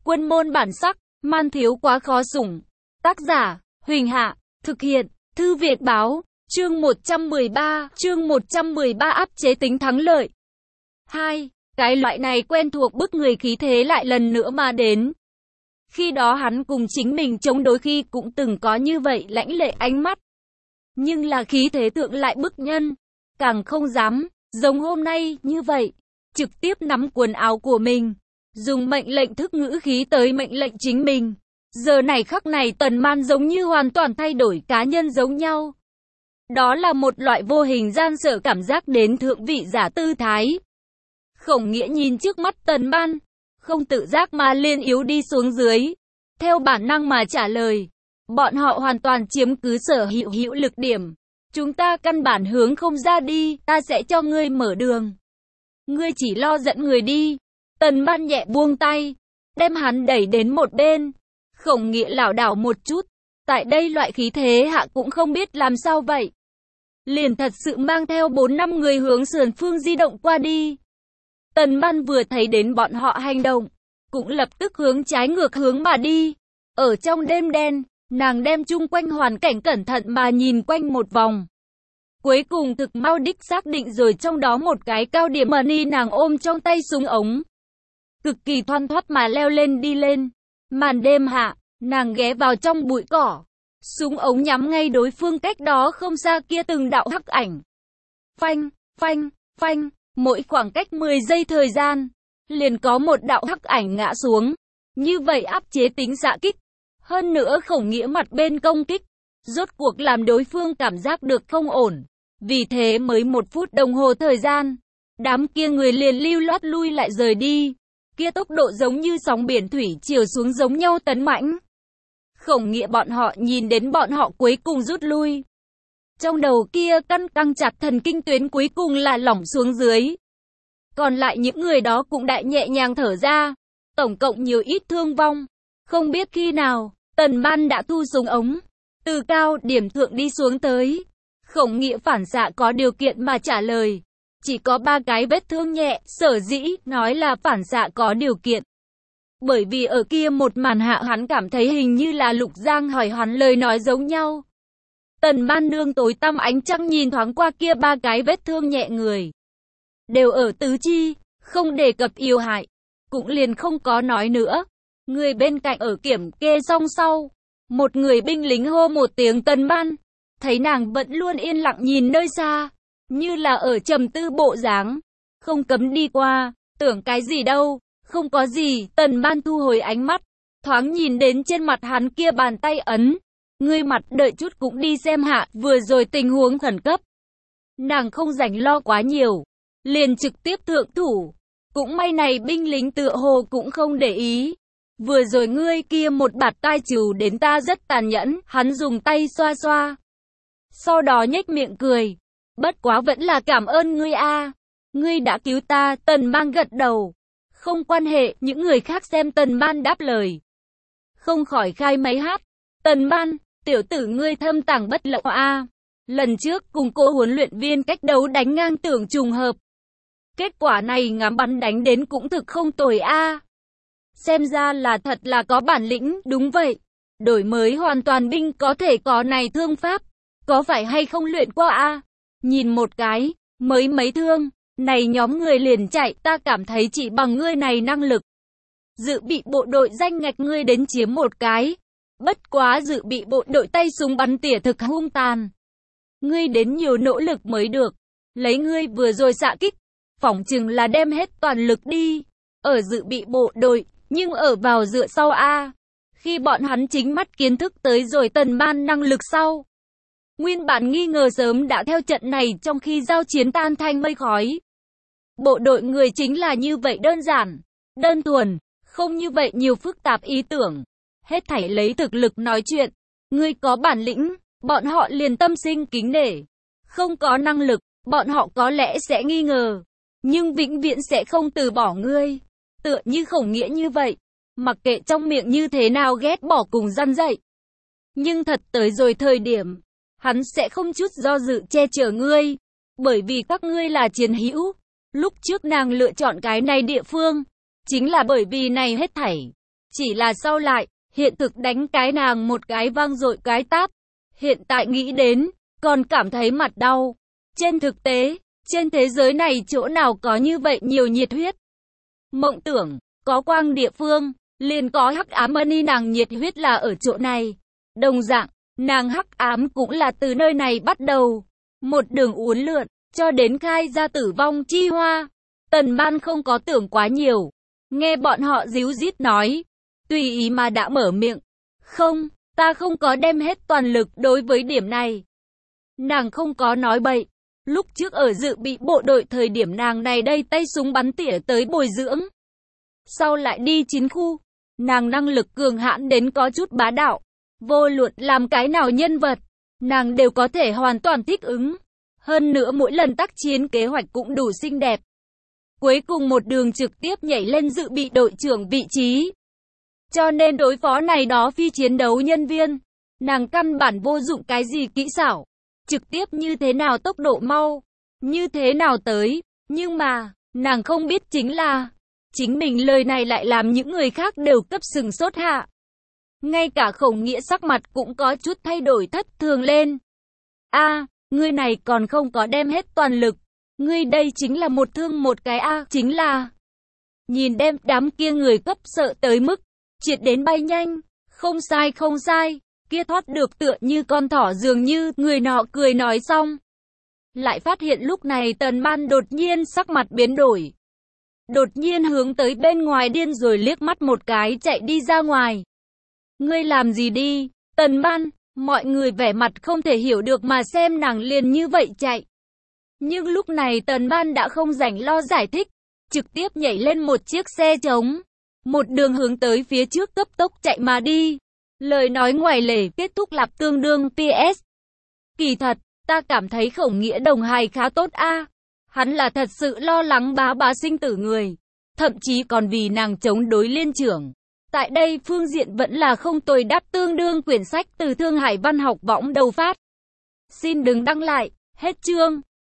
Quân môn bản sắc, man thiếu quá khó sủng. Tác giả, Huỳnh Hạ, thực hiện, Thư Việt Báo, chương 113 áp chế tính thắng lợi. 2. Cái loại này quen thuộc bức người khí thế lại lần nữa mà đến. Khi đó hắn cùng chính mình chống đối khi cũng từng có như vậy lãnh lệ ánh mắt. Nhưng là khí thế thượng lại bức nhân, càng không dám, giống hôm nay như vậy, trực tiếp nắm quần áo của mình, dùng mệnh lệnh thức ngữ khí tới mệnh lệnh chính mình. Giờ này khắc này Tần Man giống như hoàn toàn thay đổi cá nhân giống nhau. Đó là một loại vô hình gian sợ cảm giác đến thượng vị giả tư thái. Khổng Nghĩa nhìn trước mắt Tần Man, không tự giác mà liền yếu đi xuống dưới. Theo bản năng mà trả lời, bọn họ hoàn toàn chiếm cứ sở hữu lực điểm. Chúng ta căn bản hướng không ra đi, ta sẽ cho ngươi mở đường. Ngươi chỉ lo dẫn người đi. Tần Man nhẹ buông tay, đem hắn đẩy đến một bên. Khổng Nghĩa lảo đảo một chút, tại đây loại khí thế hạ cũng không biết làm sao vậy. Liền thật sự mang theo 4-5 người hướng sườn phương di động qua đi. Tần Man vừa thấy đến bọn họ hành động, cũng lập tức hướng trái ngược hướng mà đi. Ở trong đêm đen, nàng đem chung quanh hoàn cảnh cẩn thận mà nhìn quanh một vòng. Cuối cùng thực mau đích xác định rồi trong đó một cái cao điểm money nàng ôm trong tay súng ống. Cực kỳ thoăn thoắt mà leo lên đi lên. Màn đêm hạ, nàng ghé vào trong bụi cỏ. Súng ống nhắm ngay đối phương cách đó không xa kia từng đạo hắc ảnh. Phanh, phanh, phanh, mỗi khoảng cách 10 giây thời gian, liền có một đạo hắc ảnh ngã xuống. Như vậy áp chế tính xạ kích. Hơn nữa Khổng Nghĩa mặt bên công kích, rốt cuộc làm đối phương cảm giác được không ổn. Vì thế mới 1 phút đồng hồ thời gian, đám kia người liền lưu loát lui lại rời đi. Kia tốc độ giống như sóng biển thủy chiều xuống giống nhau tấn mãnh. Khổng Nghĩa bọn họ nhìn đến bọn họ cuối cùng rút lui. Trong đầu kia căng chặt thần kinh tuyến cuối cùng là lỏng xuống dưới. Còn lại những người đó cũng đại nhẹ nhàng thở ra. Tổng cộng nhiều ít thương vong. Không biết khi nào, Tần Man đã thu súng ống, từ cao điểm thượng đi xuống tới. Khổng Nghĩa phản xạ có điều kiện mà trả lời. Chỉ có 3 cái vết thương nhẹ, sở dĩ nói là phản xạ có điều kiện. Bởi vì ở kia một màn hạ hắn cảm thấy hình như là Lục Giang hỏi hắn lời nói giống nhau. Tần Man nương tối tăm ánh trăng nhìn thoáng qua kia 3 cái vết thương nhẹ người. Đều ở tứ chi, không đề cập yếu hại. Cũng liền không có nói nữa. Người bên cạnh ở kiểm kê xong sau. Một người binh lính hô một tiếng Tần Man. Thấy nàng vẫn luôn yên lặng nhìn nơi xa. Như là ở trầm tư bộ dáng. Không cấm đi qua, tưởng cái gì đâu. Không có gì, Tần Man thu hồi ánh mắt. Thoáng nhìn đến trên mặt hắn kia bàn tay ấn. Ngươi mặt đợi chút cũng đi xem hạ, vừa rồi tình huống khẩn cấp. Nàng không rảnh lo quá nhiều. Liền trực tiếp thượng thủ. Cũng may này binh lính tựa hồ cũng không để ý. Vừa rồi ngươi kia một bạt tai trừ đến ta rất tàn nhẫn. Hắn dùng tay xoa xoa. Sau đó nhếch miệng cười. Bất quá vẫn là cảm ơn ngươi a. Ngươi đã cứu ta. Tần Man gật đầu. Không quan hệ, những người khác xem Tần Man đáp lời. Không khỏi khai máy hát. Tần Man, tiểu tử ngươi thâm tàng bất lộ a. Lần trước cùng cô huấn luyện viên cách đấu đánh ngang tưởng trùng hợp. Kết quả này ngắm bắn đánh đến cũng thực không tồi a. Xem ra là thật là có bản lĩnh, đúng vậy. Đổi mới hoàn toàn binh có thể có này thương pháp. Có phải hay không luyện qua a? Nhìn một cái, mới mấy thương. Này nhóm người liền chạy, ta cảm thấy chỉ bằng ngươi này năng lực. Dự bị bộ đội danh ngạch ngươi đến chiếm một cái. Bất quá dự bị bộ đội tay súng bắn tỉa thực hung tàn. Ngươi đến nhiều nỗ lực mới được. Lấy ngươi vừa rồi xạ kích, phỏng chừng là đem hết toàn lực đi. Ở dự bị bộ đội, nhưng ở vào dựa sau a. Khi bọn hắn chính mắt kiến thức tới rồi Tần Man năng lực sau. Nguyên bản nghi ngờ sớm đã theo trận này trong khi giao chiến tan thành mây khói. Bộ đội người chính là như vậy đơn giản, đơn thuần, không như vậy nhiều phức tạp ý tưởng. Hết thảy lấy thực lực nói chuyện. Ngươi có bản lĩnh, bọn họ liền tâm sinh kính nể. Không có năng lực, bọn họ có lẽ sẽ nghi ngờ. Nhưng vĩnh viễn sẽ không từ bỏ ngươi. Tựa như Khổng Nghĩa như vậy. Mặc kệ trong miệng như thế nào ghét bỏ cùng răn dạy. Nhưng thật tới rồi thời điểm, hắn sẽ không chút do dự che chở ngươi. Bởi vì các ngươi là chiến hữu. Lúc trước nàng lựa chọn cái này địa phương, chính là bởi vì này hết thảy. Chỉ là sau lại, hiện thực đánh cái nàng một cái vang dội cái tát. Hiện tại nghĩ đến, còn cảm thấy mặt đau. Trên thực tế, trên thế giới này chỗ nào có như vậy nhiều nhiệt huyết. Mộng tưởng, có quang địa phương, liền có hắc ám ni nàng nhiệt huyết là ở chỗ này. Đồng dạng, nàng hắc ám cũng là từ nơi này bắt đầu. Một đường uốn lượn, cho đến khai ra tử vong chi hoa. Tần Ban không có tưởng quá nhiều. Nghe bọn họ díu dít nói. Tùy ý mà đã mở miệng. Không, ta không có đem hết toàn lực đối với điểm này. Nàng không có nói bậy. Lúc trước ở dự bị bộ đội thời điểm nàng này đây tay súng bắn tỉa tới bồi dưỡng. Sau lại đi chiến khu. Nàng năng lực cường hãn đến có chút bá đạo. Vô luận làm cái nào nhân vật, nàng đều có thể hoàn toàn thích ứng. Hơn nữa mỗi lần tác chiến kế hoạch cũng đủ xinh đẹp. Cuối cùng một đường trực tiếp nhảy lên dự bị đội trưởng vị trí. Cho nên đối phó này đó phi chiến đấu nhân viên, nàng căn bản vô dụng cái gì kỹ xảo. Trực tiếp như thế nào tốc độ mau, như thế nào tới. Nhưng mà, nàng không biết chính là, chính mình lời này lại làm những người khác đều cấp sừng sốt hạ. Ngay cả Khổng Nghĩa sắc mặt cũng có chút thay đổi thất thường lên. Ngươi này còn không có đem hết toàn lực. Ngươi đây chính là một thương một cái chính là. Nhìn đem đám kia người cấp sợ tới mức, triệt đến bay nhanh. Không sai không sai, kia thoát được tựa như con thỏ dường như, người nọ cười nói xong. Lại phát hiện lúc này Tần Ban đột nhiên sắc mặt biến đổi. Đột nhiên hướng tới bên ngoài điên rồi liếc mắt một cái chạy đi ra ngoài. Ngươi làm gì đi, Tần Ban, mọi người vẻ mặt không thể hiểu được mà xem nàng liền như vậy chạy. Nhưng lúc này Tần Ban đã không rảnh lo giải thích, trực tiếp nhảy lên một chiếc xe trống. Một đường hướng tới phía trước cấp tốc chạy mà đi. Lời nói ngoài lề kết thúc lặp tương đương PS. Kỳ thật, ta cảm thấy Khổng Nghĩa đồng hài khá tốt Hắn là thật sự lo lắng bá sinh tử người. Thậm chí còn vì nàng chống đối liên trưởng. Tại đây phương diện vẫn là không tồi đáp tương đương quyển sách từ Thương Hải Văn học võng đầu phát. Xin đừng đăng lại, hết chương.